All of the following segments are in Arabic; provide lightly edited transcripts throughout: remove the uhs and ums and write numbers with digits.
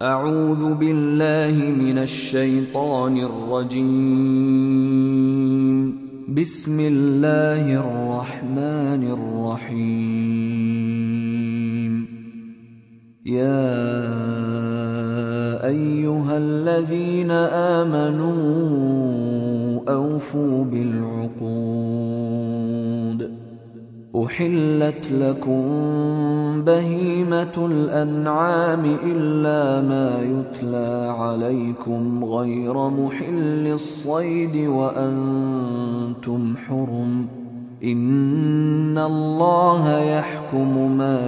أعوذ بالله من الشيطان الرجيم. بسم الله الرحمن الرحيم. يا أيها الذين آمنوا أوفوا بالعقود. أحلت لكم بهيمة الأنعام إلا ما يتلى عليكم غير محل الصيد وأنتم حرم، إن الله يحكم ما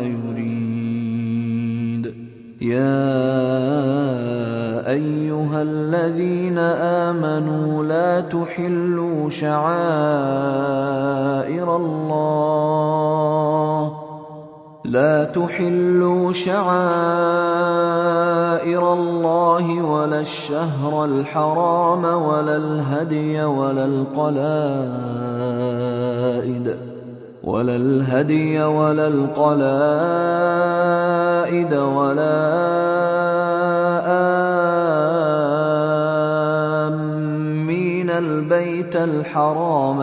يريد. يا أيها الذين آمنوا لا تحلوا شعائر الله ولا الشهر الحرام ولا الهدي ولا القلائد ولا آمين البيت الحرام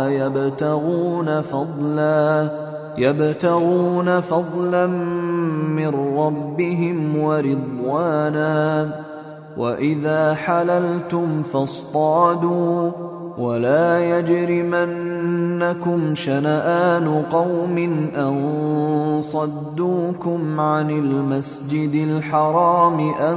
يبتغون فضلا من ربهم ورضوانا. وإذا حللتم فاصطادوا، ولا يجرمنكم شنآن قوم أن صدوكم عن المسجد الحرام أن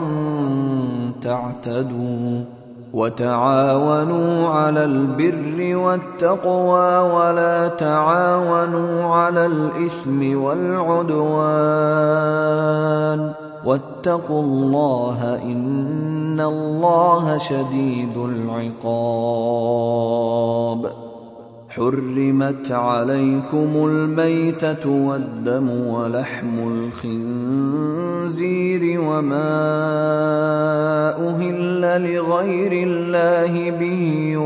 تعتدوا. وتعاونوا على البر والتقوى ولا تعاونوا على الإثم والعدوان، واتقوا الله إن الله شديد العقاب. حرمت عليكم الميتة والدم ولحم الخنزير وما أهل لغير الله به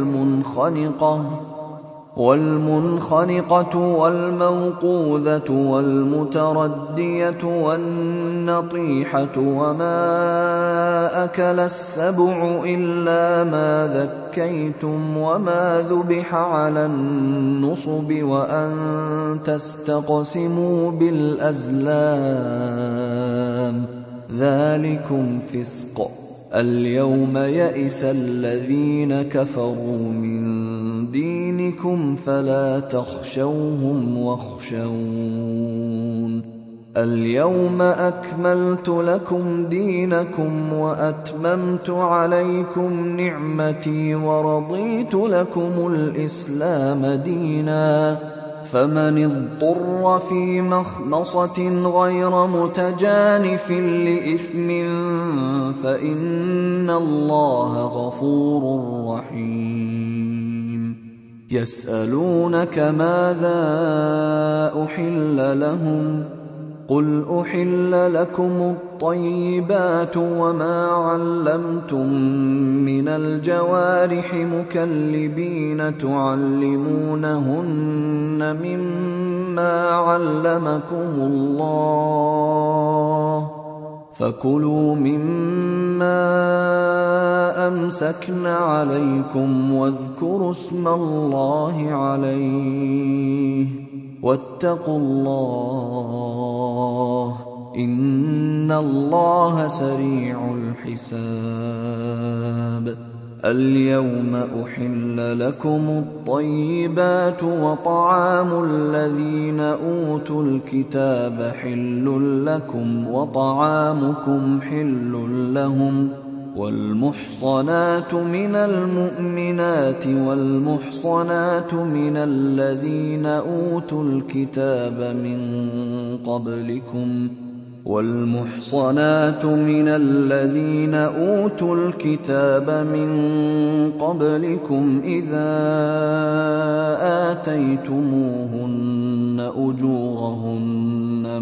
والمنخنقة والموقوذة والمتردية والنطيحة وما أكل السبع إلا ما ذكيتم وما ذبح على النصب وأن تستقسموا بالأزلام، ذلكم فسق. اليوم يئس الذين كفروا من دينكم فلا تخشوهم واخشون. اليوم أكملت لكم دينكم وأتممت عليكم نعمتي ورضيت لكم الإسلام دينا. فمن اضطر في مخمصة غير متجانف لإثم فإن الله غفور رحيم. يسألونك ماذا أحل لهم؟ قل أحل لكم الطيبات وما علمتم من الجوارح مكلبين تعلمونهن مما علمكم الله، فكلوا مما أمسكن عليكم واذكروا اسم الله عليه واتقوا الله إن الله سريع الحساب. اليوم أحل لكم الطيبات وطعام الذين أوتوا الكتاب حل لكم وطعامكم حل لهم. والمحصنات من المؤمنات والمحصنات من الذين أوتوا الكتاب من قبلكم إذا آتيتموهن أجورهن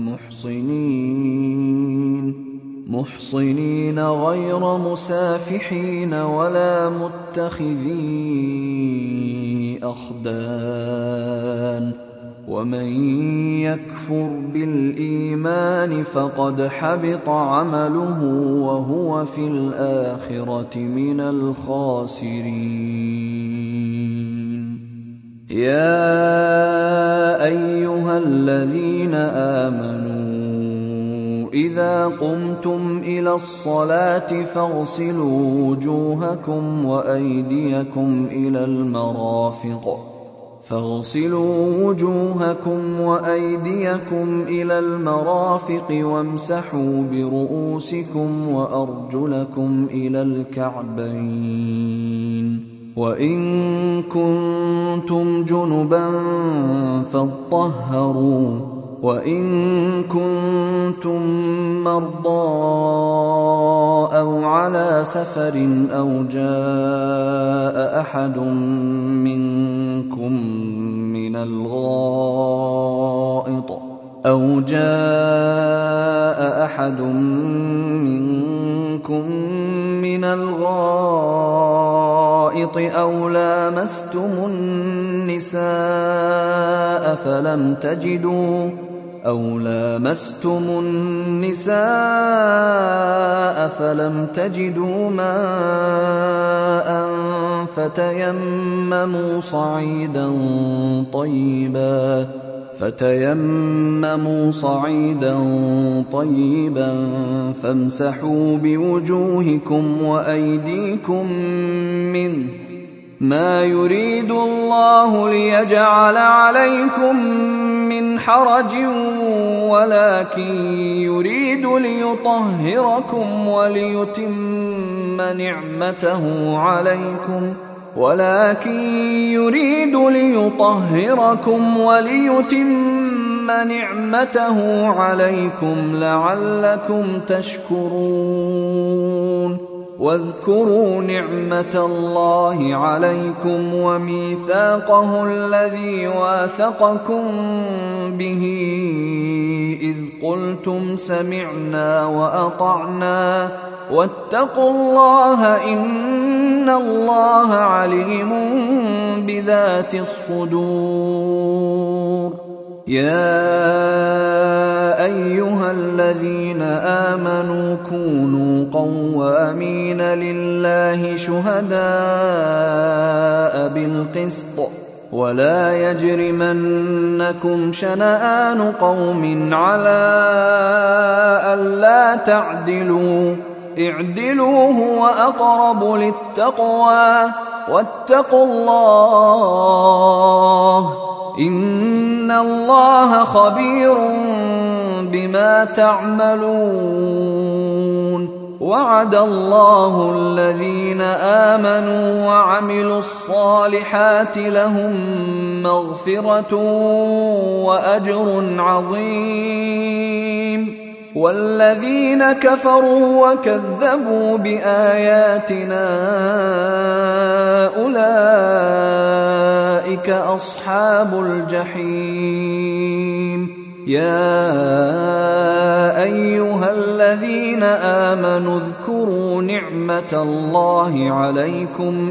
محصنين غير مسافحين ولا متخذي أخدان، ومن يكفر بالإيمان فقد حبط عمله وهو في الآخرة من الخاسرين. يا أيها الذين آمنوا إذا قمتم إلى الصلاة فاغسلوا وجوهكم وأيديكم إلى المرافق وامسحوا برؤوسكم وأرجلكم إلى الكعبين، وإن كنتم جنبا فاطهروا، وإن كنتم مرضى أو على سفر أو جاء أحد منكم من الغائط أو لامستم النساء فلم تجدوا ماء فتيمموا صعيدا طيبا فامسحوا بوجوهكم وأيديكم منه، ما يريد الله ليجعل عليكم من حرج ولكن يريد ليطهركم وليتم نعمته عليكم لعلكم تشكرون. واذكروا نعمة الله عليكم وميثاقه الذي واثقكم به إذ قلتم سمعنا وأطعنا واتقوا الله إن الله عليم بذات الصدور. يا أيها الذين آمنوا كونوا قوامين لله شهداء بالقسط ولا يجرمنكم شنآن قوم على ألا تعدلوا، اعدلوا هو أقرب للتقوى واتقوا الله إن الله خبير بما تعملون. وعد الله الذين آمنوا وعملوا الصالحات لهم مغفرة وأجر عظيم، والذين كفروا وكذبوا بآياتنا أولئك أصحاب الجحيم. يا أيها الذين آمنوا اذكروا نعمة الله عليكم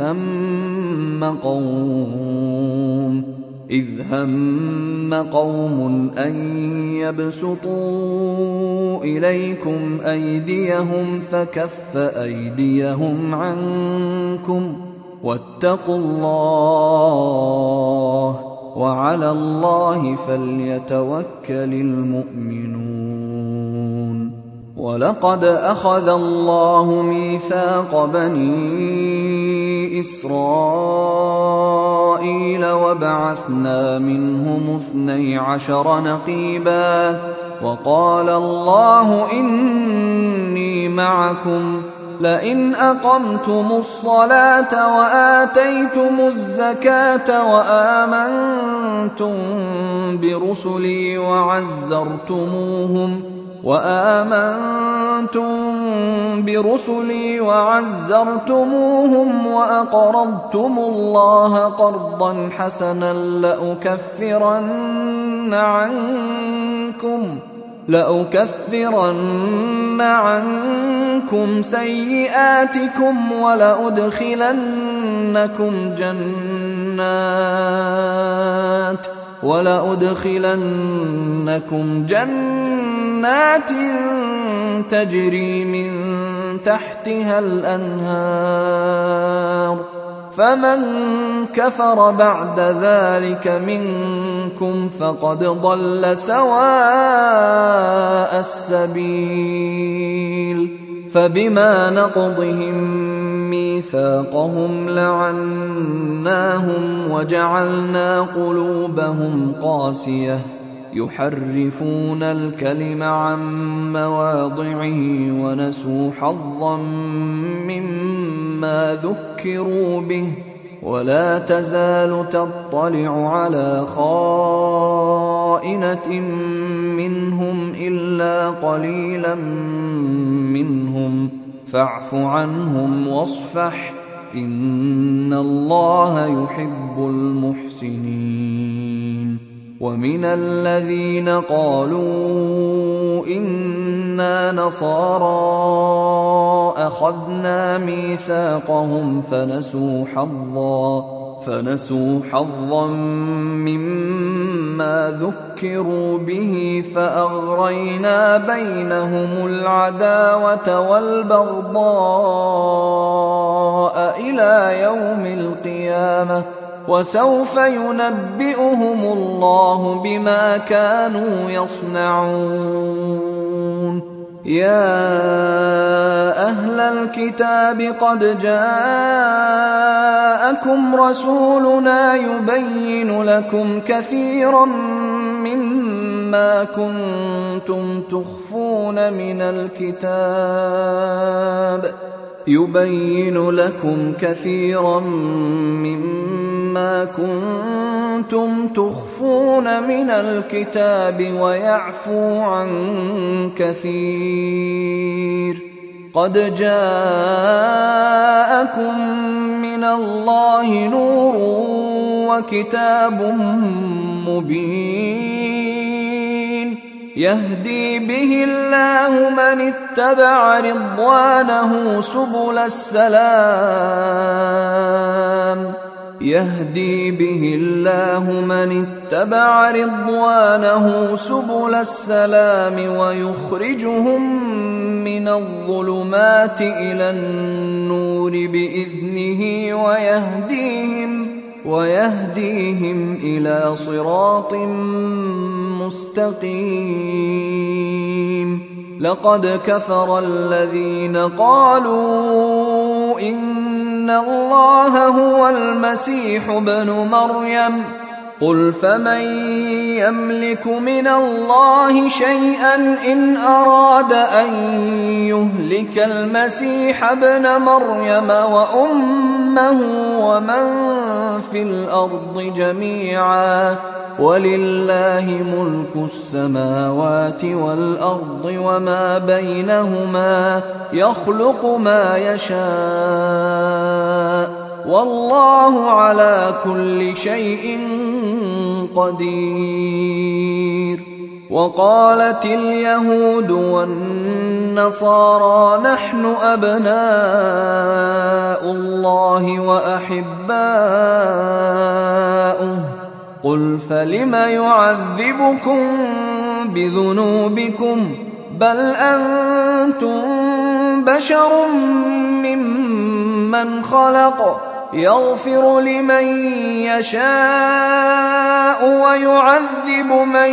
إذ هم قوم أن يبسطوا إليكم أيديهم فكف أيديهم عنكم واتقوا الله وعلى الله فليتوكل المؤمنون. ولقد أخذ الله ميثاق بني إسرائيل وبعثنا منهم 12 نقيبا وقال الله إني معكم لئن أقمتم الصلاة وآتيتم الزكاة وآمنتم برسلي وعزرتموهم وأقرضتم الله قرضا حسنا لأكفرن عنكم سيئاتكم ولأدخلنكم جنات تجري من تحتها الأنهار فمن كفر بعد ذلك منكم فقد ضل سواء السبيل فبما نقضهم ميثاقهم لعناهم وجعلنا قلوبهم قاسية يحرفون الكلم عن مواضعه ونسوا حظا مما ذكروا به ولا تزال تطلع على خائنة منهم إلا قليلا منهم فاعف عنهم واصفح إن الله يحب المحسنين ومن الذين قالوا إنا نصارى أخذنا ميثاقهم فنسوا حظا مما ذكروا به فأغرينا بينهم العداوة والبغضاء إلى يوم القيامة وسوف ينبئهم الله بما كانوا يصنعون يا أهل الكتاب قد جاءكم رسولنا يبين لكم كثيرا مما كنتم تخفون من الكتاب ويعفو عن كثير قد جاءكم من الله نور وكتاب مبين يهدي به الله من اتبع رضوانه سبل السلام ويخرجهم من الظلمات إلى النور بإذنه ويهديهم إلى صراط مستقيم لقد كفر الذين قالوا إن الله هو المسيح ابن مريم قل فمن يملك من الله شيئا إن أراد أن يهلك المسيح ابن مريم وأمه ومن في الأرض جميعا ولله ملك السماوات والأرض وما بينهما يخلق ما يشاء والله على كل شيء قدير وقالت اليهود والنصارى نحن أبناء الله وأحباؤه قل فلم يعذبكم بذنوبكم بل أنتم بشر ممن خلق يغفر لمن يشاء ويعذب من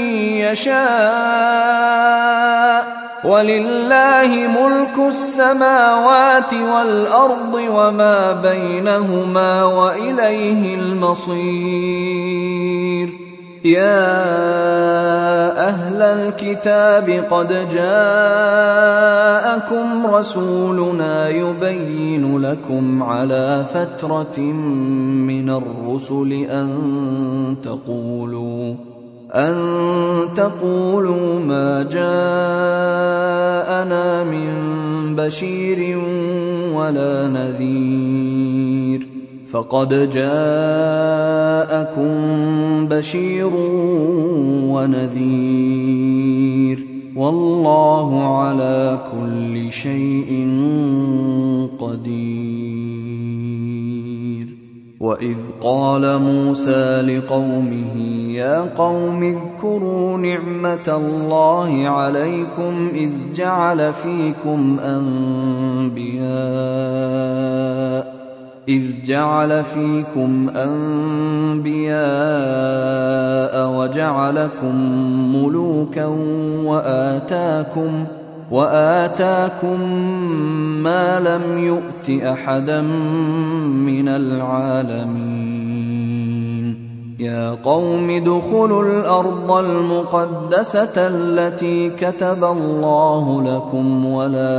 يشاء ولله ملك السماوات والأرض وما بينهما وإليه المصير يا أهل الكتاب قد جاءكم رسولنا يبين لكم على فترة من الرسل أن تقولوا ما جاءنا من بشير ولا نذير فقد جاءكم بشير ونذير والله على كل شيء قدير وإذ قال موسى لقومه يا قوم اذكروا نعمة الله عليكم إذ جعل فيكم أنبياء وجعلكم ملوكا وآتاكم ما لم يؤت أحدا من العالمين يا قوم ادخلوا الأرض المقدسة التي كتب الله لكم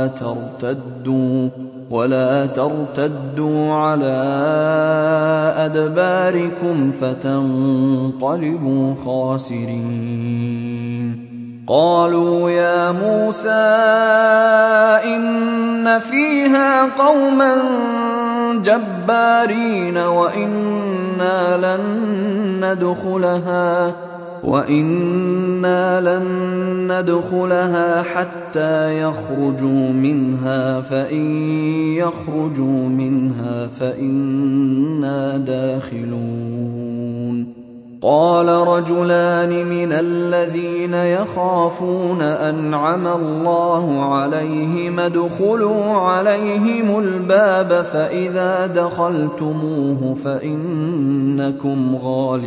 ولا ترتدوا على أدباركم فتنقلبوا خاسرين قالوا يا موسى إن فيها قوما جبارين وإنا لن ندخلها حتى يخرجوا منها فإن يخرجوا منها فإنا داخلون قال رجلان من الذين يخافون أنعم الله عليهم ادخلوا عليهم الباب فإذا دخلتموه فإنكم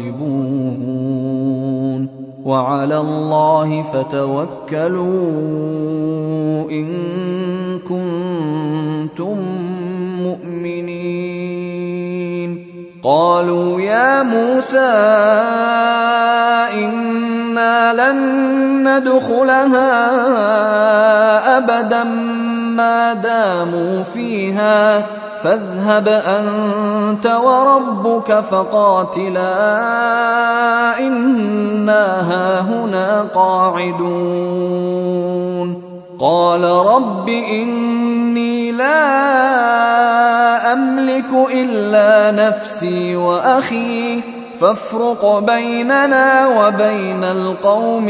غالبون وعلى الله فتوكلوا إن كنتم مؤمنين قالوا يا موسى إنا لن ندخلها أبدا ما داموا فيها فاذهب أنت وربك فقاتلا إنا هاهنا قاعدون قال رب إني لا أملك إلا نفسي وأخي فافرق بيننا وبين القوم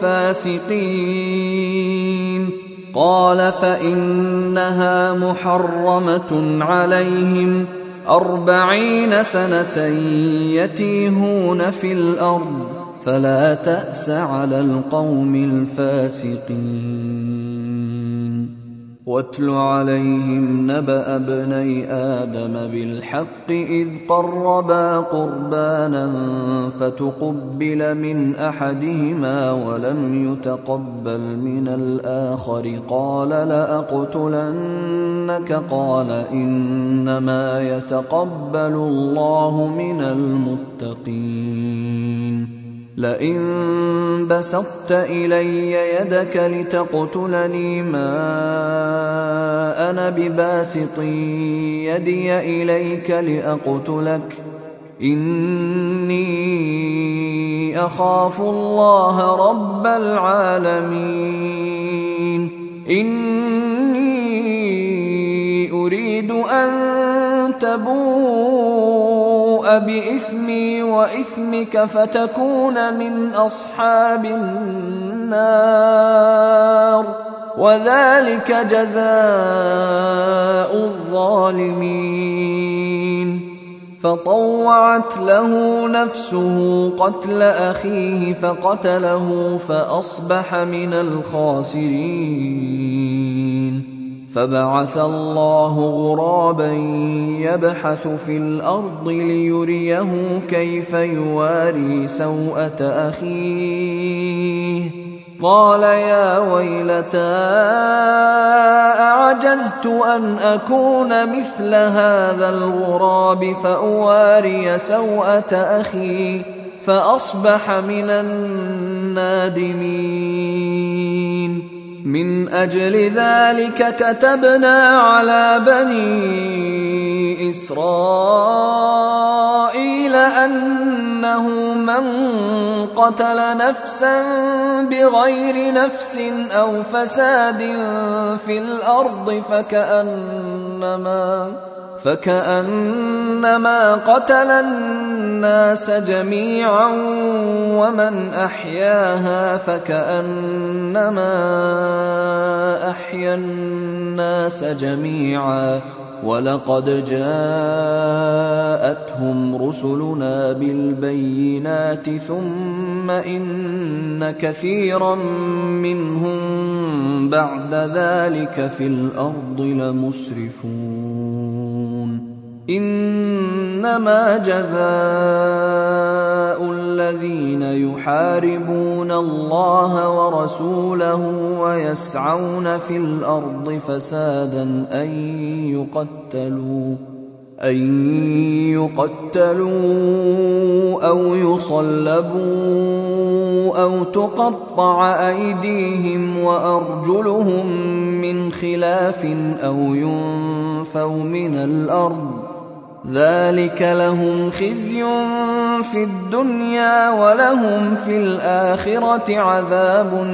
الفاسقين قال فإنها محرمة عليهم 40 سنة يتيهون في الأرض فلا تأس على القوم الفاسقين واتل عليهم نبأ ابني آدم بالحق إذ قربا قربانا فتقبل من أحدهما ولم يتقبل من الآخر قال لأقتلنك قال إنما يتقبل الله من المتقين لئن بسطت إلي يدك لتقتلني ما أنا بباسط يدي إليك لأقتلك إني أخاف الله رب العالمين إني أريد أن تبوء بإثمي وإثمك فتكون من أصحاب النار وذلك جزاء الظالمين فطوعت له نفسه قتل أخيه فقتله فأصبح من الخاسرين فبعث الله غرابا يبحث في الأرض ليريه كيف يواري سوءة أخيه قال يا ويلتى أعجزت أن أكون مثل هذا الغراب فأواري سوءة أخي فأصبح من النادمين من أجل ذلك كتبنا على بني إسرائيل أنه من قتل نفسا بغير نفس أو فساد في الأرض فكأنما قتل الناس جميعا ومن أحياها فكأنما أحيا الناس جميعا ولقد جاءتهم رسلنا بالبينات ثم إن كثيرا منهم بعد ذلك في الأرض لمسرفون إنما جزاء الذين يحاربون الله ورسوله ويسعون في الأرض فسادا أن يقتلوا أو يصلبوا أو تقطع أيديهم وأرجلهم من خلاف أو ينفوا من الأرض ذلك لهم خزي في الدنيا ولهم في الآخرة عذاب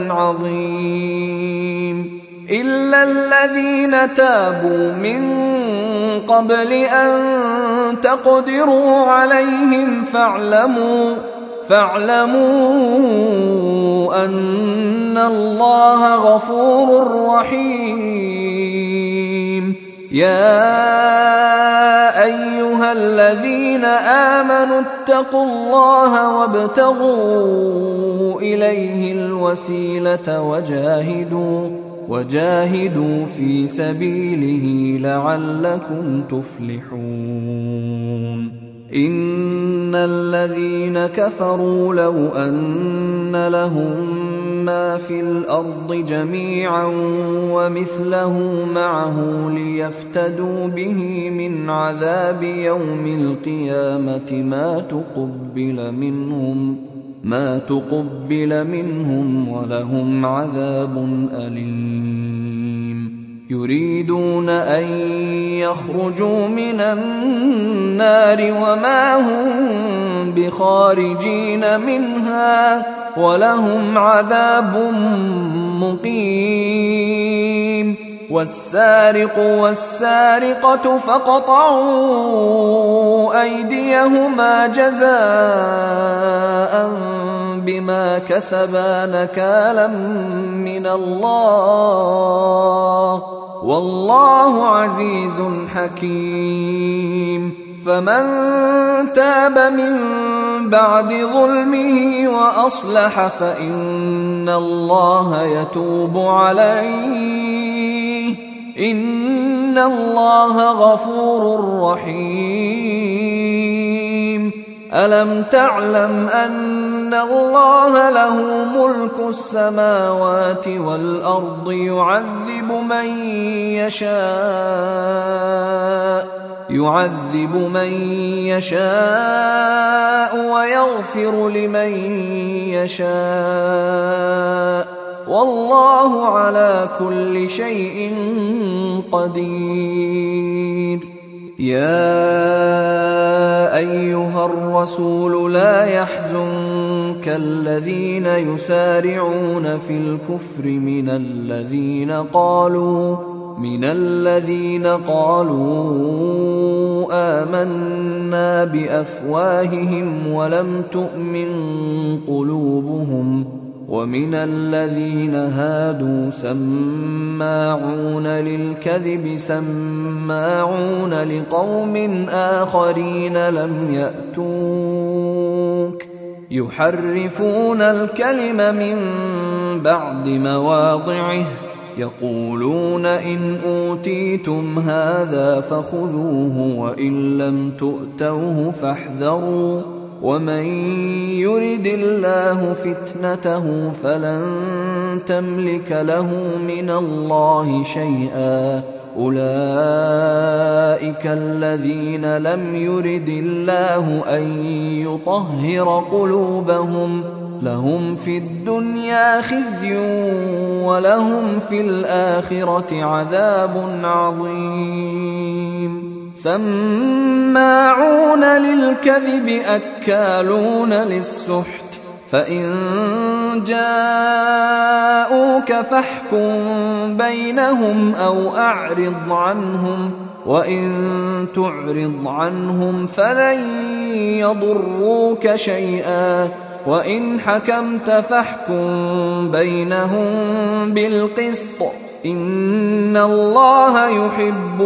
عظيم إلا الذين تابوا من قبل أن تقدروا عليهم فاعلموا أن الله غفور رحيم يا أيها الذين آمنوا اتقوا الله وابتغوا إليه الوسيلة وجاهدوا في سبيله لعلكم تفلحون إن الذين كفروا لو أن لهم ما في الأرض جميعا ومثله معه ليفتدوا به من عذاب يوم القيامة ما تقبل منهم ولهم عذاب أليم يريدون أن يخرجوا من النار وما هم بخارجين منها ولهم عذاب مقيم والسارق والسارقة فاقطعوا أيديهما جزاء بما كسبا نكالا من الله والله عزيز حكيم فمن تاب من بعد ظلمه وأصلح فإن الله يتوب عليه إن الله غفور رحيم ألم تعلم أن الله له ملك السماوات والأرض يعذب من يشاء ويغفر لمن يشاء والله على كل شيء قدير يا أيها الرسول لا يحزنك الذين يسارعون في الكفر من الذين قالوا آمنا بأفواههم ولم تؤمن قلوبهم ومن الذين هادوا سماعون للكذب سماعون لقوم آخرين لم يأتوك يحرفون الكلم من بعد مواضعه يقولون إن أوتيتم هذا فخذوه وإن لم تؤتوه فاحذروا ومن يرد الله فتنته فلن تملك له من الله شيئا أولئك الذين لم يرد الله أن يطهر قلوبهم لهم في الدنيا خزي ولهم في الآخرة عذاب عظيم سماعون للكذب أكالون للسحت فإن جاءوك فاحكم بينهم أو أعرض عنهم وإن تعرض عنهم فلن يضروك شيئا وإن حكمت فاحكم بينهم بالقسط إن الله يحب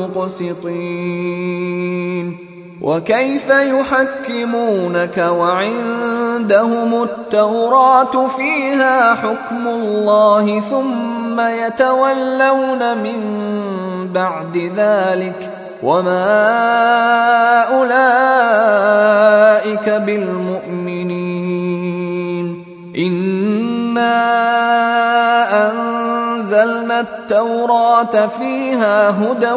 المقسطين. وكيف يحكمونك وعندهم التوراة فيها حكم الله ثم يتولون من بعد ذلك وما أولئك بالمؤمنين. إنا أنزلنا التوراة فيها هدى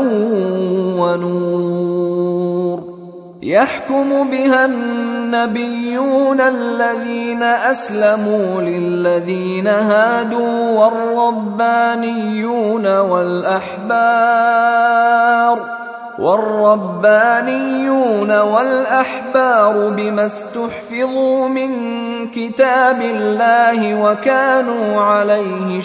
ونور يحكم بها النبيون الذين أسلموا للذين هادوا والربانيون والأحبار بما استحفظوا من كتاب الله وكانوا عليه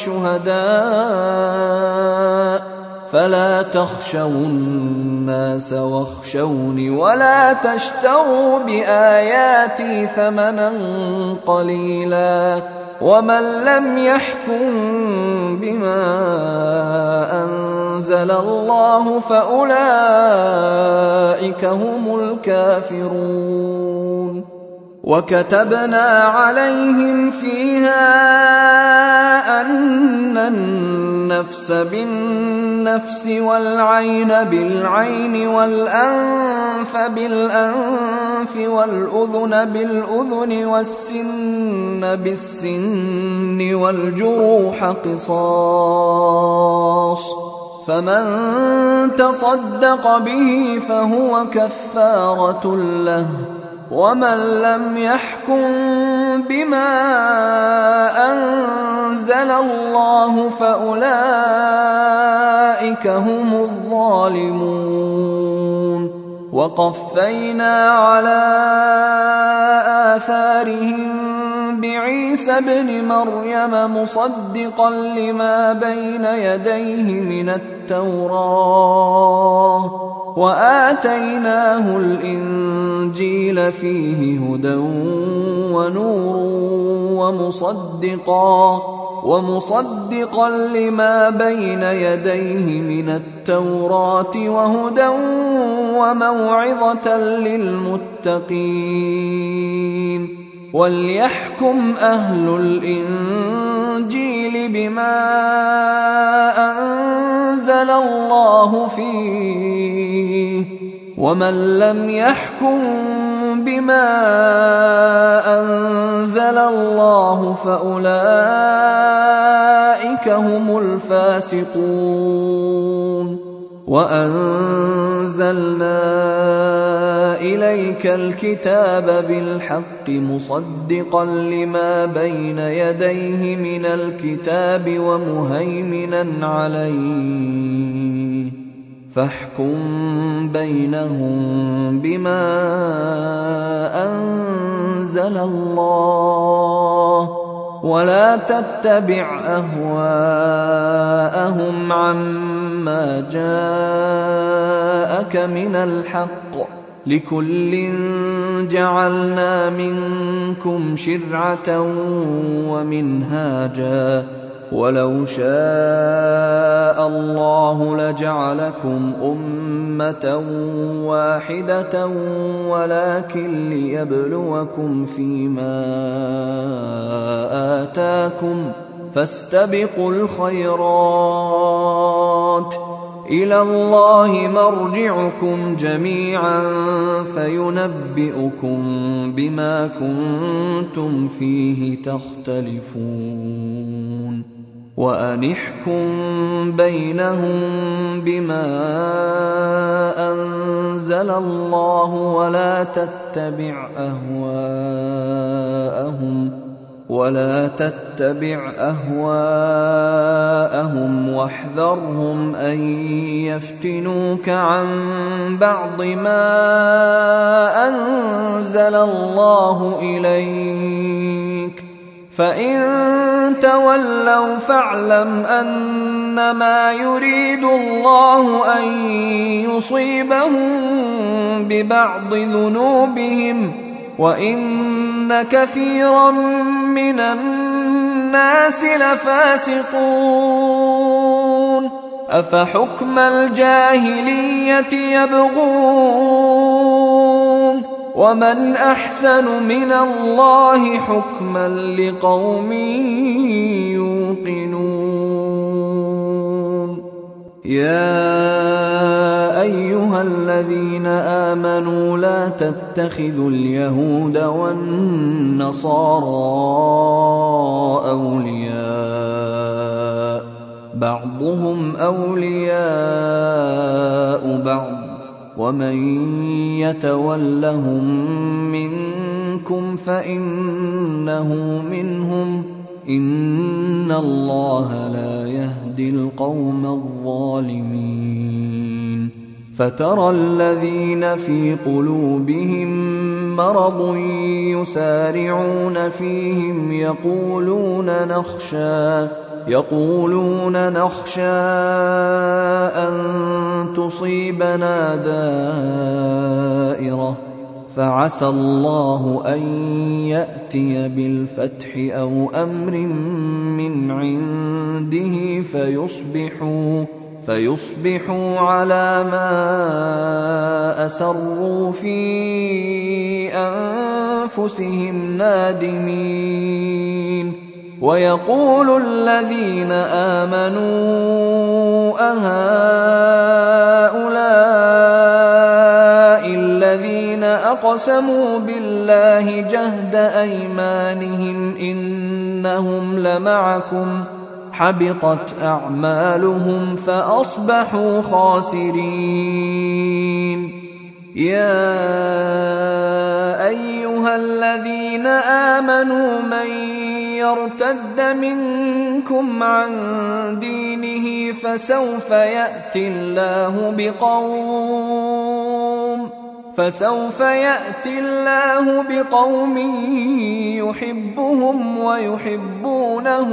شهداء فلا تخشوا الناس واخشوني ولا تشتروا بآياتي ثمنا قليلا ومن لم يحكم بما أنزل الله فأولئك هم الكافرون. وكتبنا عليهم فيها أن النفس بالنفس والعين بالعين والأنف بالأنف والأذن بالأذن والسن بالسن والجروح قصاص فمن تصدق به فهو كفارة له ومن لم يحكم بما أنزل الله فأولئك هم الظالمون. وقفينا على آثارهم بعيسى ابن مريم مصدقا لما بين يديه من التوراة وآتيناه الإنجيل فيه هدى ونور ومصدقا لما بين يديه من التوراة وهدى وموعظة للمتقين. وليحكم أهل الإنجيل بما أنزل الله فيه ومن لم يحكم بما أنزل الله فأولئك هم الفاسقون. وأنزلنا إليك الكتاب بالحق مصدقا لما بين يديه من الكتاب ومهيمنا عليه فاحكم بينهم بما أنزل الله ولا تتبع أهواءهم عما جاءك من الحق لكل جعلنا منكم شرعة ومنهاجا ولو شاء الله لجعلكم أمة واحدة ولكن ليبلوكم فيما آتاكم فاستبقوا الخيرات إلى الله مرجعكم جميعا فينبئكم بما كنتم فيه تختلفون. وأن احكم بينهم بما أنزل الله ولا تتبع أهواءهم واحذرهم أن يفتنوك عن بعض ما أنزل الله إليك فإن تولوا فاعلم أنما يريد الله أن يصيبهم ببعض ذنوبهم وإن كثيرا من الناس لفاسقون أفحكم الجاهلية يبغون ومن أحسن من الله حكما لقوم يوقنون يا أيها الذين آمنوا لا تتخذوا اليهود والنصارى أولياء بعضهم أولياء بعض ومن يتولهم منكم فإنه منهم إن الله لا يهدي القوم الظالمين فترى الذين في قلوبهم مرض يسارعون فيهم يقولون نخشى أن تصيبنا دائرة فعسى الله أن يأتي بالفتح أو أمر من عنده فيصبحوا على ما أسروا في أنفسهم نادمين ويقول الذين آمنوا أهؤلاء الذين أقسموا بالله جهد أيمانهم إنهم لمعكم حبطت أعمالهم فأصبحوا خاسرين يا أيها الذين آمنوا من يرتد منكم عن دينه فسوف يأتي الله بقوم يحبهم ويحبونه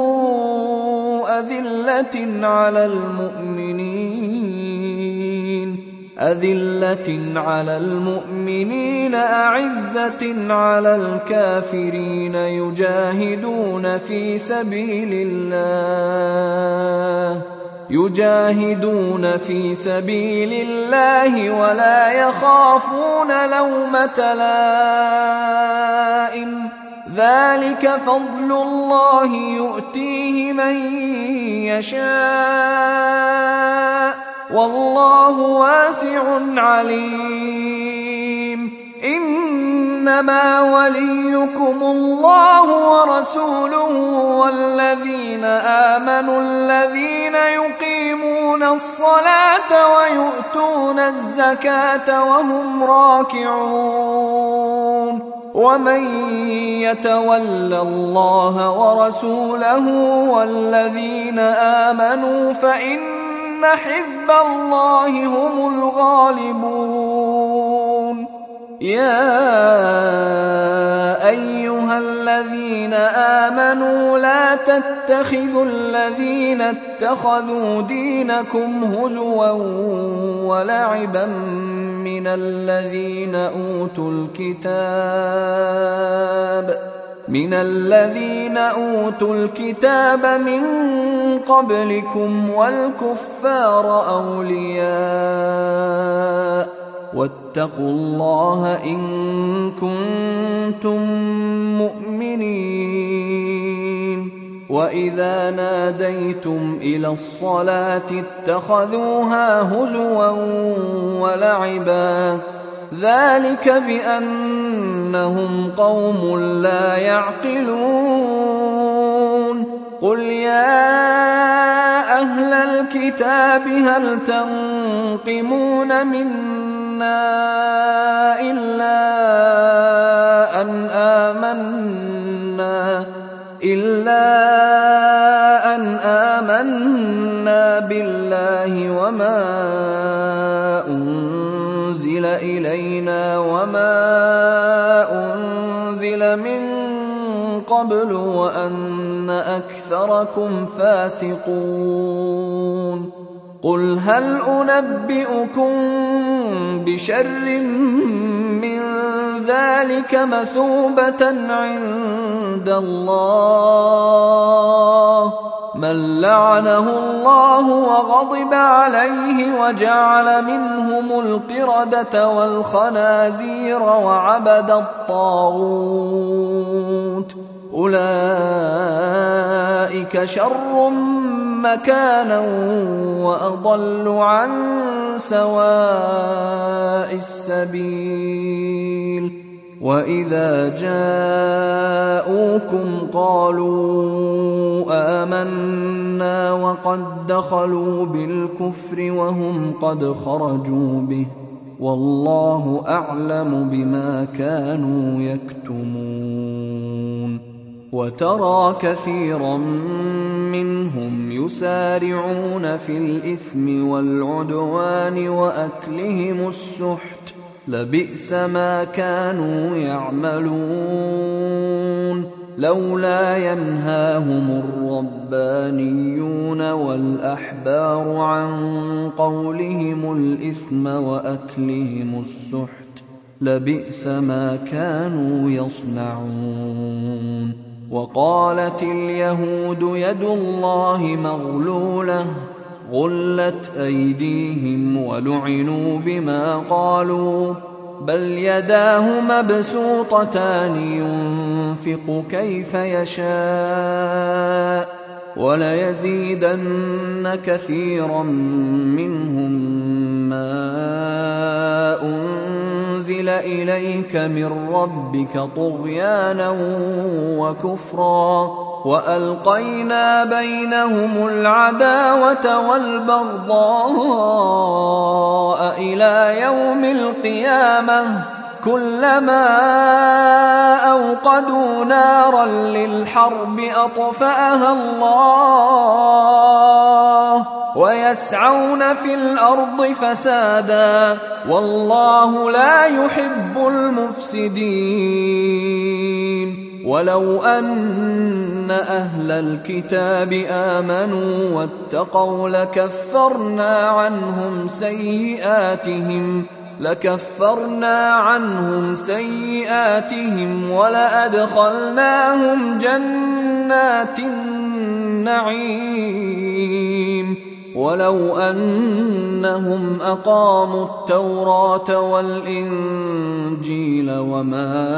أذلة على المؤمنين أعزة على الكافرين يجاهدون في سبيل الله ولا يخافون لومة لائم ذلك فضل الله يؤتيه من يشاء والله واسع عليم إنما وليكم الله ورسوله والذين آمنوا الذين يقيمون الصلاة ويؤتون الزكاة وهم راكعون ومن يتول الله ورسوله والذين آمنوا فإن حزب الله هم الغالبون يا أيها الذين آمنوا لا تتخذوا الذين اتخذوا دينكم هزوا ولعبا من الذين أوتوا الكتاب من قبلكم والكفار أولياء واتقوا الله إن كنتم مؤمنين وإذا ناديتم إلى الصلاة اتخذوها هزوا ولعبا ذلك بأنهم قوم لا يعقلون قل يا أهل الكتاب هل تنقمون منا إلا أن آمنا بالله وما أنزل إلينا وما أنزل من قبل وأن أكثركم فاسقون قل هل أنبئكم بشر من ذلك مثوبة عند الله من لعنه الله وغضب عليه وجعل منهم القردة والخنازير وعبد الطاغوت أولئك شر مكانا وأضل عن سواء السبيل وإذا جاءوكم قالوا آمنا وقد دخلوا بالكفر وهم قد خرجوا به والله أعلم بما كانوا يكتمون وترى كثيرا منهم يسارعون في الإثم والعدوان وأكلهم السحت لبئس ما كانوا يعملون لولا ينهاهم الربانيون والأحبار عن قولهم الإثم وأكلهم السحت لبئس ما كانوا يصنعون وقالت اليهود يد الله مغلولة غلت أيديهم ولعنوا بما قالوا بل يداه مبسوطتان ينفق كيف يشاء وليزيدن كثيرا منهم ما أنزل إليك من ربك طغيانا وكفرا وألقينا بينهم العداوة والبغضاء إلى يوم القيامة كلما أوقدوا نارا للحرب أطفأها الله ويسعون في الأرض فسادا والله لا يحب المفسدين ولو أن أهل الكتاب آمنوا واتقوا لكفرنا عنهم سيئاتهم ولأدخلناهم جنات النعيم ولو أنهم أقاموا التوراة والإنجيل وما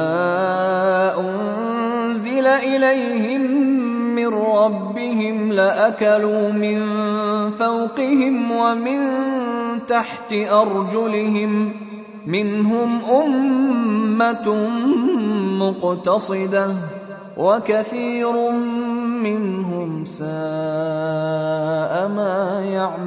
أنزل إليهم من ربهم لأكلوا من فوقهم ومن تحت أرجلهم منهم أمة مقتصدة وكثير منهم ساء ما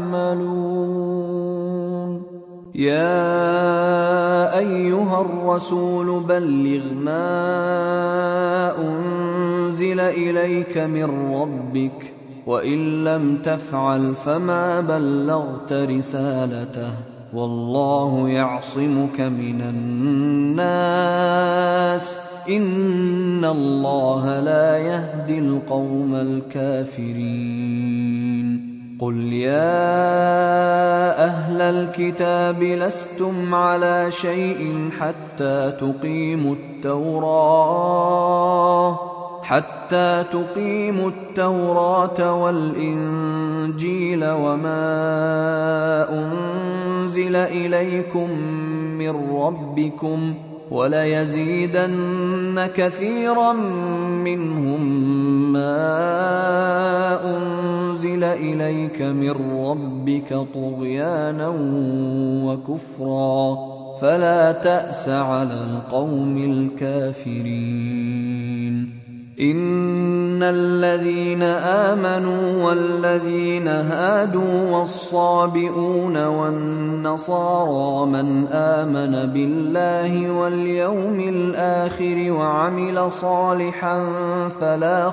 يعملون يا أيها الرسول بلغ ما أنزل إليك من ربك وإن لم تفعل فما بلغت رسالته والله يعصمك من الناس إن الله لا يهدي القوم الكافرين قل يا أهل الكتاب لستم على شيء حتى تقيموا التوراة والإنجيل وما أنزل إليكم من ربكم وليزيدن كثيرا منهم ما أنزل إليك من ربك طغيانا وكفرا فلا تأس على القوم الكافرين إن الذين آمنوا والذين هادوا والصابئون والنصارى من آمن بالله واليوم الآخر وعمل صالحا فلا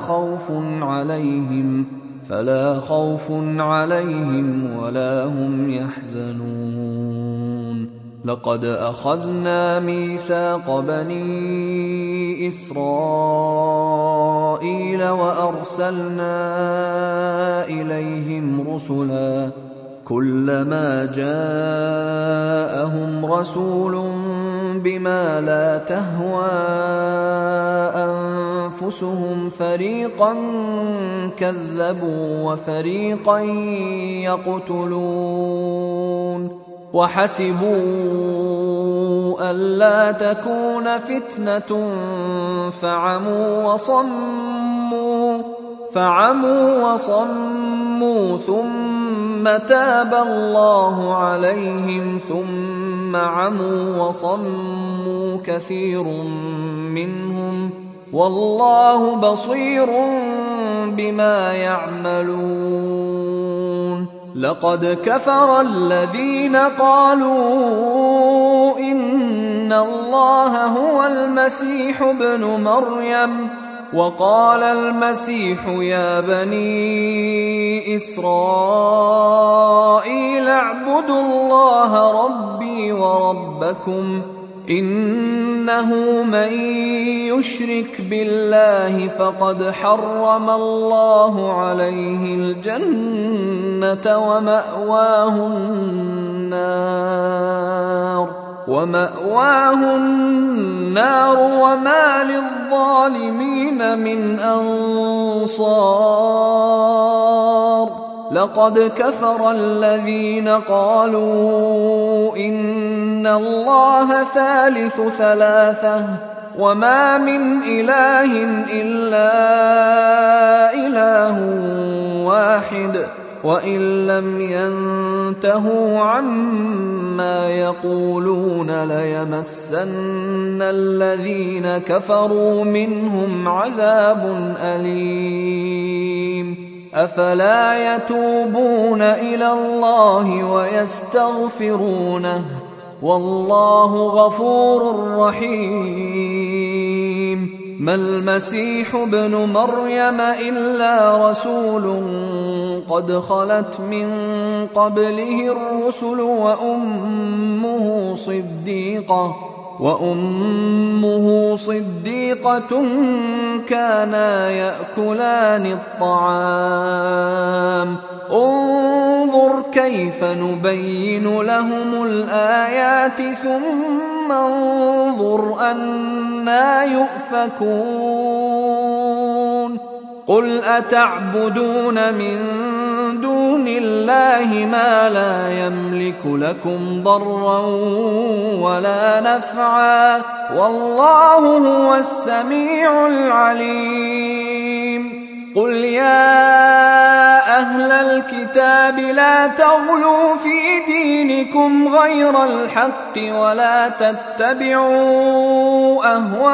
خوف عليهم ولا هم يحزنون لقد أخذنا ميثاق بني إسرائيل وأرسلنا إليهم رسلا كلما جاءهم رسول بما لا تهوى أنفسهم فريقا كذبوا وفريقا يقتلون وحسبوا ألا تكون فتنة فعموا وصموا ثم تاب الله عليهم ثم عموا وصموا كثير منهم والله بصير بما يعملون لقد كفر الذين قالوا إن الله هو المسيح ابن مريم وقال المسيح يا بني إسرائيل اعبدوا الله ربي وربكم إنه من يشرك بالله فقد حرم الله عليه الجنة ومأواه النار وما للظالمين من أنصار لقد كفر الذين قالوا إن الله ثالث ثلاثة وما من إله إلا إله واحد وإن لم ينتهوا عما يقولون ليمسن الذين كفروا منهم عذاب أليم أفلا يتوبون إلى الله ويستغفرونه والله غفور رحيم ما المسيح ابن مريم إلا رسول قد خلت من قبله الرسل وأمه صديقة كانا يأكلان الطعام انظر كيف نبين لهم الآيات ثم انظر أنى يؤفكون قل أتعبدون من دون الله ما لا يملك لكم ضرا ولا نفعا والله هو السميع العليم قل يا أهل الكتاب لا تغلوا في دينكم غير الحق ولا تتبعوا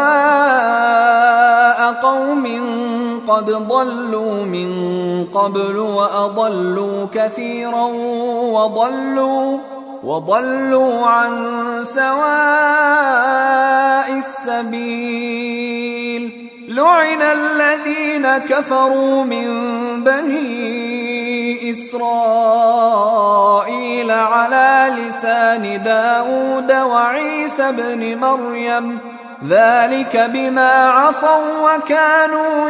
أهواء قوم قد ضلوا من قبل وأضلوا كثيرا وضلوا عن سواء السبيل لعن الذين كفروا من بني إسرائيل على لسان داود وعيسى بن مريم ذلك بما عصوا وكانوا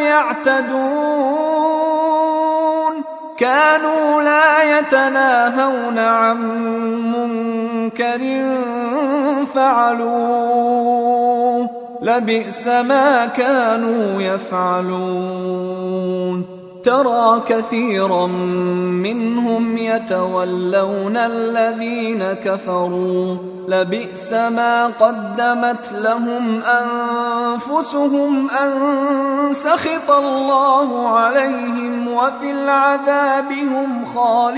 يعتدون كانوا لا يتناهون عن منكر فعلوه لبئس ما كانوا يفعلون ترى كثيرا منهم يتولون الذين كفروا لبئس ما قدمت لهم أنفسهم أن سخط الله عليهم وفي العذاب هم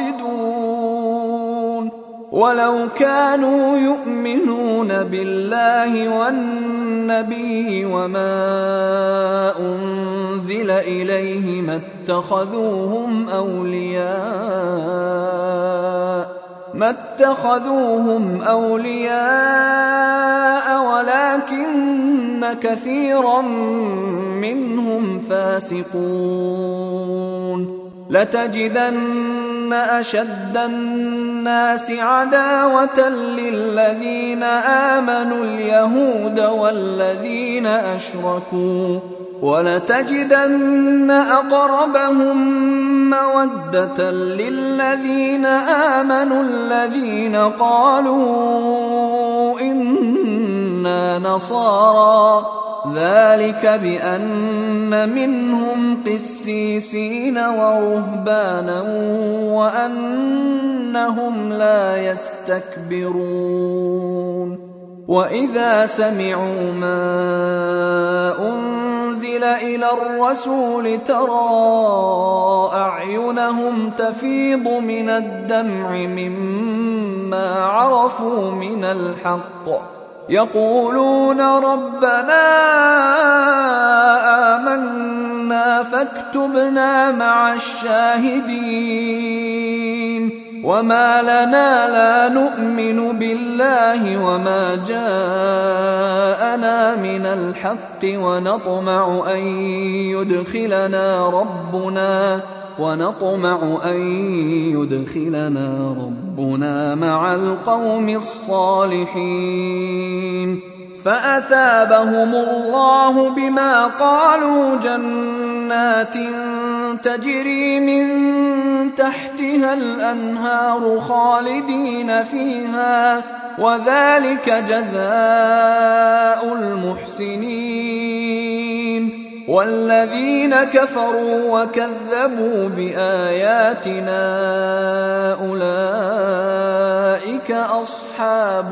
خالدون ولو كانوا يؤمنون بالله والنبي وما أنزل إليه ما اتخذوهم أولياء ولكن كثيرا منهم فاسقون لتجدن أشد الناس عداوة للذين آمنوا اليهود والذين أشركوا ولتجدن أقربهم مودة للذين آمنوا الذين قالوا إنا نصارى ذلك بأن منهم قسيسين ورهبانا وأنهم لا يستكبرون وإذا سمعوا ما أنزل إلى الرسول ترى أعينهم تفيض من الدمع مما عرفوا من الحق يقولون ربنا آمنا فاكتبنا مع الشاهدين وما لنا لا نؤمن بالله وما جاءنا من الحق ونطمع أن يدخلنا ربنا مع القوم الصالحين فأثابهم الله بما قالوا جنات تجري من تحتها الأنهار خالدين فيها وذلك جزاء المحسنين والذين كفروا وكذبوا بآياتنا أولئك أصحاب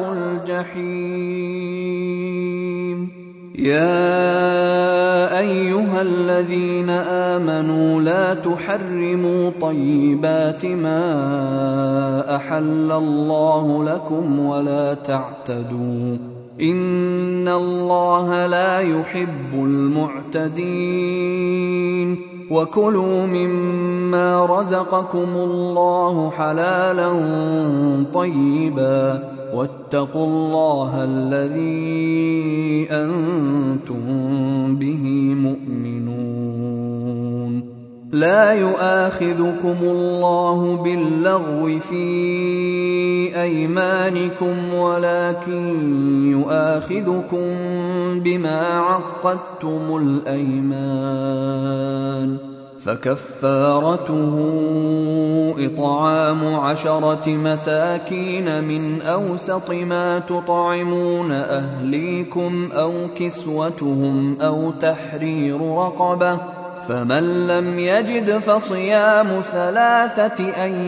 الجحيم يا أيها الذين آمنوا لا تحرموا طيبات ما أحل الله لكم ولا تعتدوا إن الله لا يحب المعتدين وكلوا مما رزقكم الله حلالا طيبا واتقوا الله الذي أنتم به مؤمنون لا يؤاخذكم الله باللغو في أيمانكم ولكن يؤاخذكم بما عقدتم الأيمان فكفارته إطعام 10 مساكين من أوسط ما تطعمون أهليكم أو كسوتهم أو تحرير رقبة فمن لم يجد فصيام 3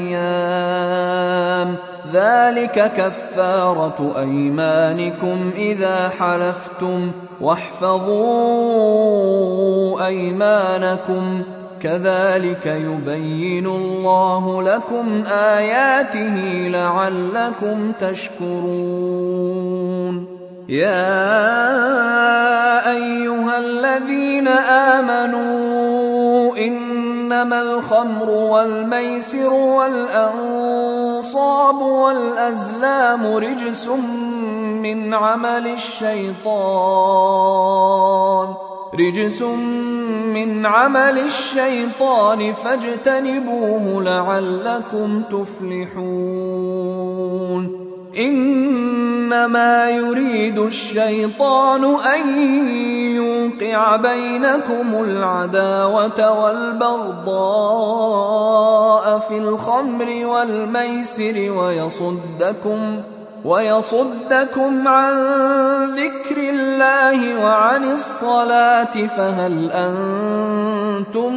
أيام ذلك كفارة أيمانكم إذا حلفتم واحفظوا أيمانكم كذلك يبين الله لكم آياته لعلكم تشكرون يا أيها الذين آمنوا إنما الخمر والميسر والأنصاب والأزلام رجس من عمل الشيطان فاجتنبوه لعلكم تفلحون إنما يريد الشيطان أن يوقع بينكم العداوة والبغضاء في الخمر والميسر ويصدكم عن ذكر الله وعن الصلاة فهل أنتم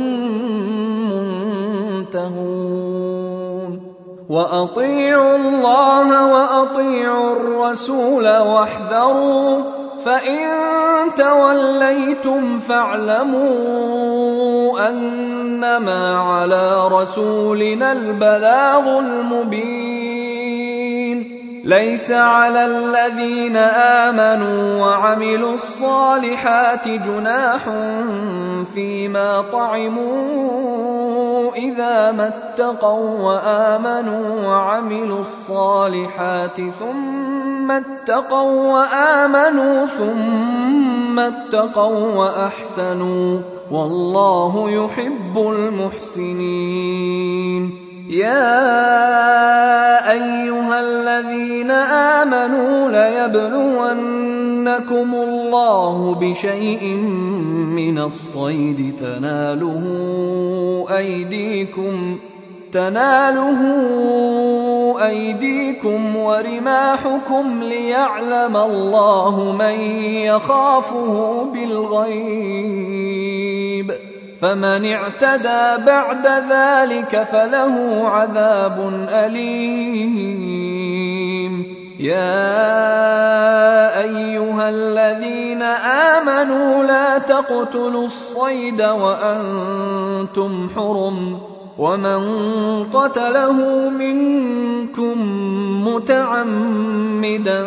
منتهون وأطيعوا الله وأطيعوا الرسول واحذروا فإن توليتم فاعلموا أنما على رسولنا البلاغ المبين ليس على الذين آمنوا وعملوا الصالحات جناح فيما طعموا إذا ما اتقوا وآمنوا وعملوا الصالحات ثم اتقوا وأحسنوا والله يحب المحسنين يا أيها الذين آمنوا ليبلونكم الله بشيء من الصيد تناله أيديكم ورماحكم ليعلم الله من يخافه بالغيب، فمن اعتدى بعد ذلك فله عذاب أليم. يا أيها الذين آمنوا لا تقتلوا الصيد وأنتم حرم، ومن قتله منكم متعمدا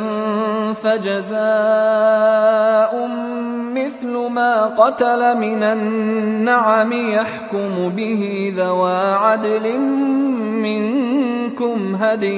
فجزاء مثل ما قتل من النعم يحكم به ذوى عدل منكم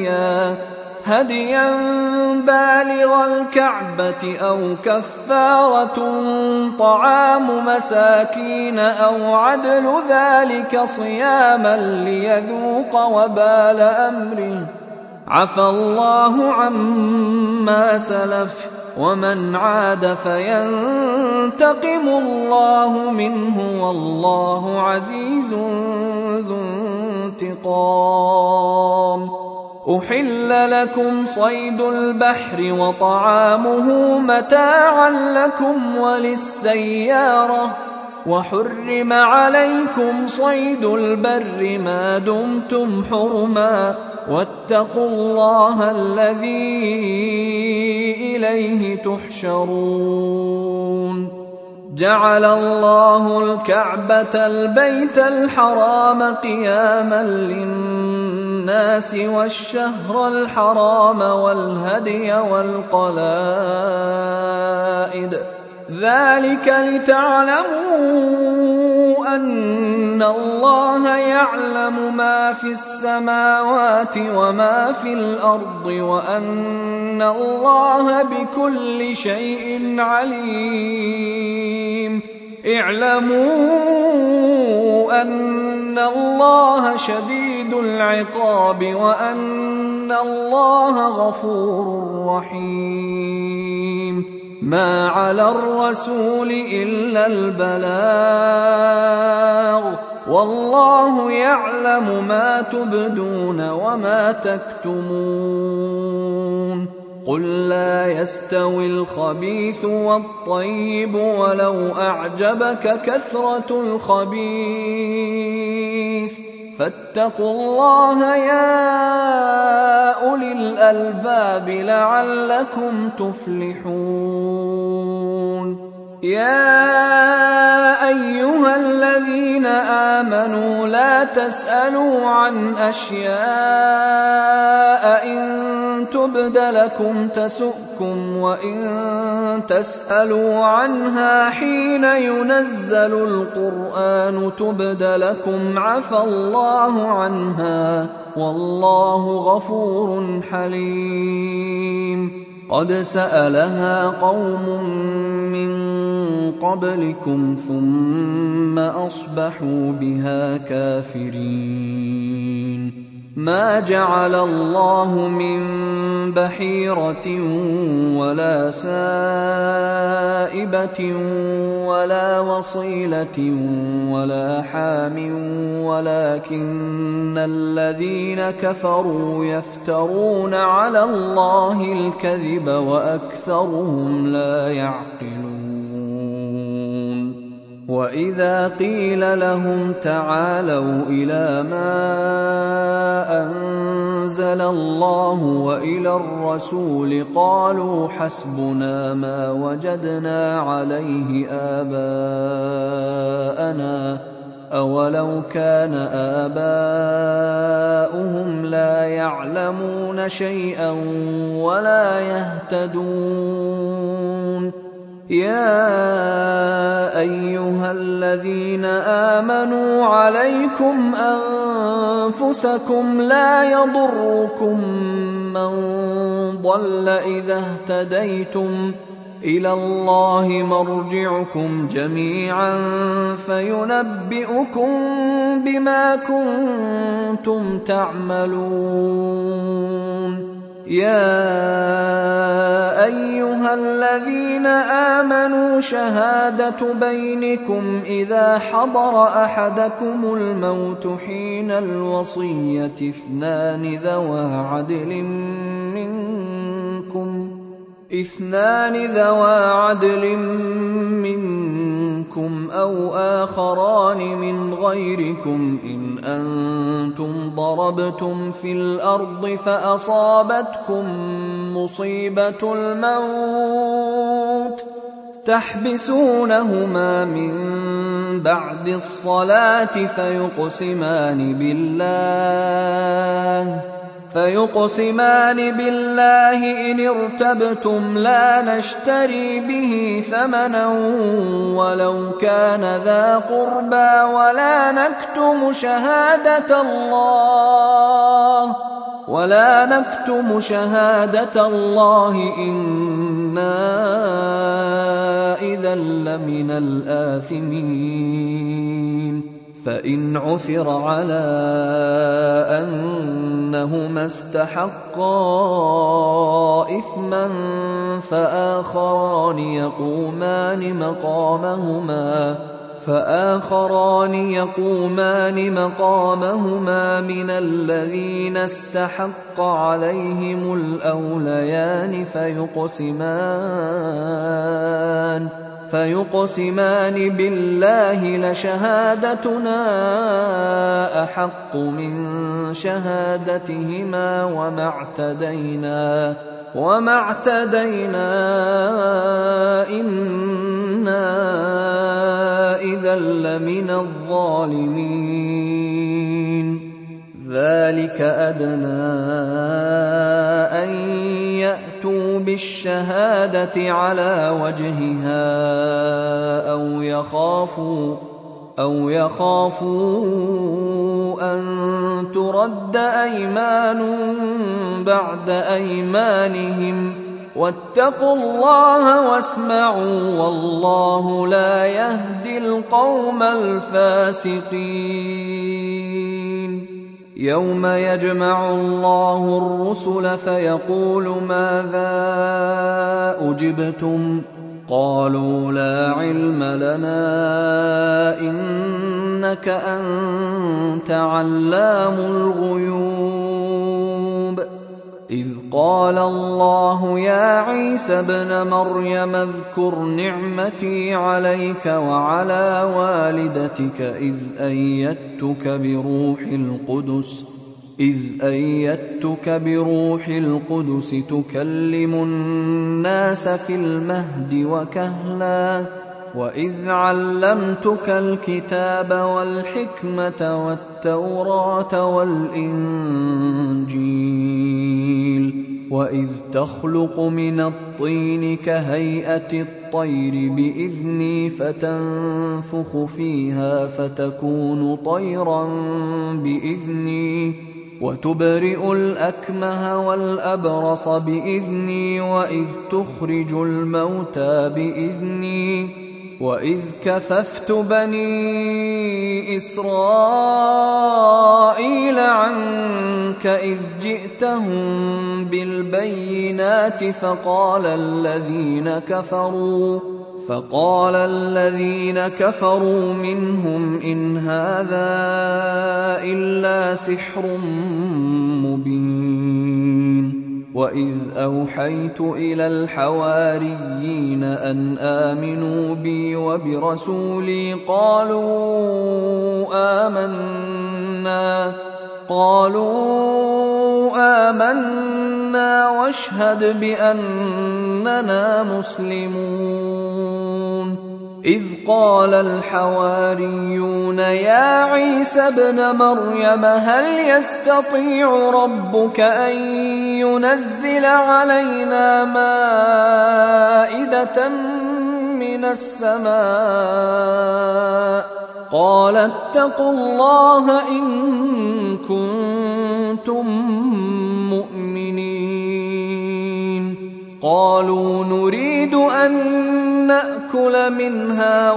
هديا بالغ الكعبة أو كفارة طعام مساكين أو عدل ذلك صياما ليذوق وبال أمره، عفى الله عما سلف، ومن عاد فينتقم الله منه والله عزيز ذو انتقام. أحل لكم صيد البحر وطعامه متاعا لكم وللسيارة، وحرم عليكم صيد البر ما دمتم حرما، واتقوا الله الذي إليه تحشرون. جعل الله الكعبة البيت الحرام قياما للناس والشهر الحرام والهدي والقلائد، ذلك لتعلموا أن الله يعلم ما في السماوات وما في الأرض، وأن الله بكل شيء عليم. اعلموا أن الله شديد العقاب وأن الله غفور رحيم. ما على الرسول إلا البلاغ، والله يعلم ما تبدون وما تكتمون. قل لا يستوي الخبيث والطيب ولو أعجبك كثرة الخبيث، فاتقوا الله يا أولي الألباب لعلكم تفلحون. يا أيها الذين آمنوا لا تسألوا عن أشياء إن تبد لكم تسؤكم، وإن تسألوا عنها حين ينزل القرآن تبد لكم عفى الله عنها، والله غفور حليم. قد سألها قوم من قبلكم ثم أصبحوا بها كافرين. ما جعل الله من بحيرة ولا سائبة ولا وصيلة ولا حام، ولكن الذين كفروا يفترون على الله الكذب وأكثرهم لا يعقلون. وإذا قيل لهم تعالوا إلى ما أنزل الله وإلى الرسول قالوا حسبنا ما وجدنا عليه آباءنا، أولو كان آباؤهم لا يعلمون شيئا ولا يهتدون. يا أيها الذين آمنوا عليكم أنفسكم لا يضركم من ضل إذا اهتديتم إلى الله مرجعكم جميعا فينبئكم بما كنتم تعملون. يا أيها الذين آمنوا شهادة بينكم إذا حضر أحدكم الموت حين الوصية اثنان ذوى عدل منكم أو آخران من غيركم إن أنتم ضربتم في الأرض فأصابتكم مصيبة الموت تحبسونهما من بعد الصلاة فيقسمان بالله إن ارتبتم لا نشتري به ثمنا ولو كان ذا قربى ولا نكتم شهادة الله إنا إذا لمن الآثمين. فإن عثر على أنهما استحقا إثما فآخران يقومان مقامهما من الذين استحق عليهم الأوليان فيقسمان بالله لشهادتنا أحق من شهادتهما وما اعتدينا إنا إذا لمن الظالمين. ذلك أدنى أن يأتوا بالشهادة على وجهها أو يخافوا أن ترد أيمان بعد أيمانهم واتقوا الله واسمعوا والله لا يهدي القوم الفاسقين. يوم يجمع الله الرسل فيقول ماذا أجبتم قالوا لا علم لنا إنك أنت علام الغيوب. إذ قال الله يا عيسى ابن مريم اذكر نعمتي عليك وعلى والدتك إذ أيدتك بروح القدس تكلم الناس في المهد وكهلا وإذ علمتك الكتاب والحكمة والتوراة والإنجيل وإذ تخلق من الطين كهيئة الطير بإذني فتنفخ فيها فتكون طيرا بإذني وتبرئ الأكمه والأبرص بإذني وإذ تخرج الموتى بإذني وإذ كففت بني إسرائيل عنك إذ جئتهم بالبينات فقال الذين كفروا منهم إن هذا إلا سحر مبين. وإذ أوحيت إلى الحواريين أن آمنوا بي وبرسولي قالوا آمنا واشهد بأننا مسلمون. إذ قال الحواريون يا عيسى ابن مريم هل يستطيع ربك أن ينزل علينا مائدة من السماء قال اتقوا الله إن كنتم مؤمنين. قالوا نريد أن نأكل منها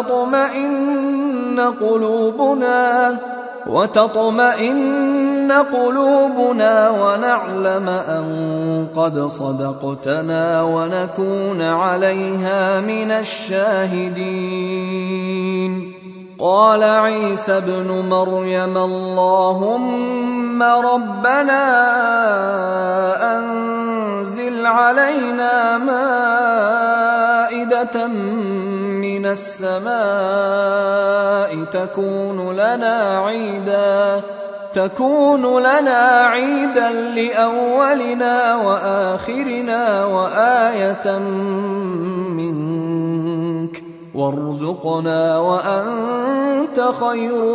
وتطمئن قلوبنا ونعلم أن قد صدقتنا ونكون عليها من الشاهدين. قال عيسى ابن مريم اللهم ربنا أنزل علينا مائدة من السماء تكون لنا عيدا لأولنا وآخرنا وآية منك وارزقنا وأنت خير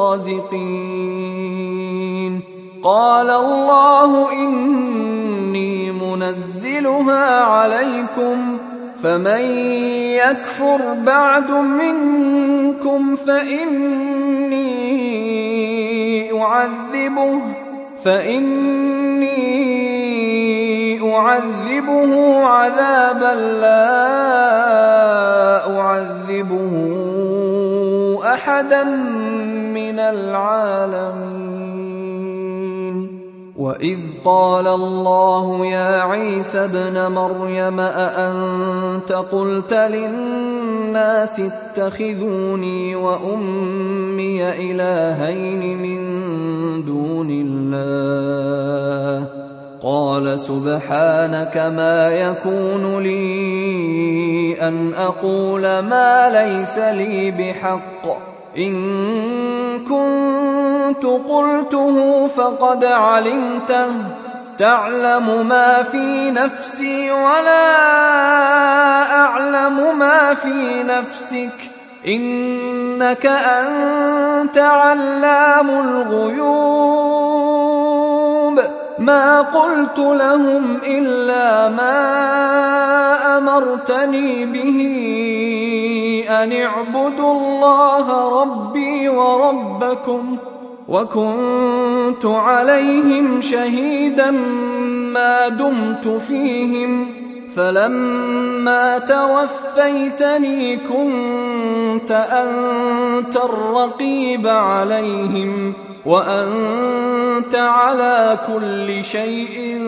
الرازقين. قال الله إني منزلها عليكم فمن يكفر بعد منكم فإني أعذبه عذابا لا أعذبه أحدا من العالمين. وإذ قال الله يا عيسى ابن مريم أأنت قلت للناس اتخذوني وأمي إلهين من دون الله قال سبحانك ما يكون لي أن أقول ما ليس لي بحق إن كنت قلته فقد علمته تعلم ما في نفسي ولا أعلم ما في نفسك إنك أنت علام الغيوب. ما قلت لهم إلا ما أمرتني به أن اعبدوا الله ربي وربكم وكنت عليهم شهيدا ما دمت فيهم فلما توفيتني كنت أنت الرقيب عليهم وأنت على كل شيء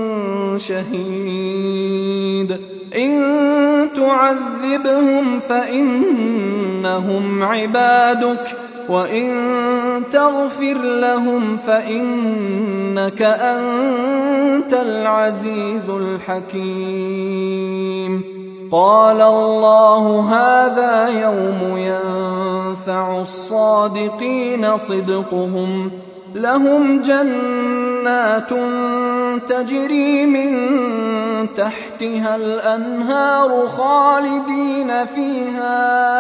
شهيد. إن تعذبهم فإنهم عبادك وإن تغفر لهم فإنك أنت العزيز الحكيم. قال الله هذا يوم ينفع الصادقين صدقهم لهم جنات تجري من تحتها الأنهار خالدين فيها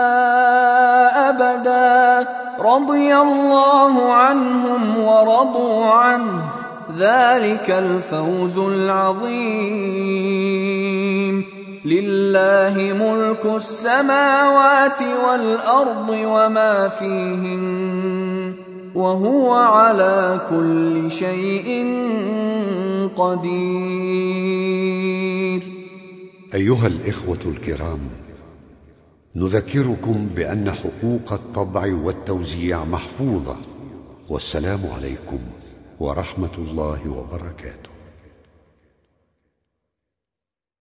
أبدا رضي الله عنهم ورضوا عنه ذلك الفوز العظيم. لله ملك السماوات والأرض وما فيهن وهو على كل شيء قدير. أيها الإخوة الكرام، نذكركم بأن حقوق الطبع والتوزيع محفوظة. والسلام عليكم ورحمة الله وبركاته.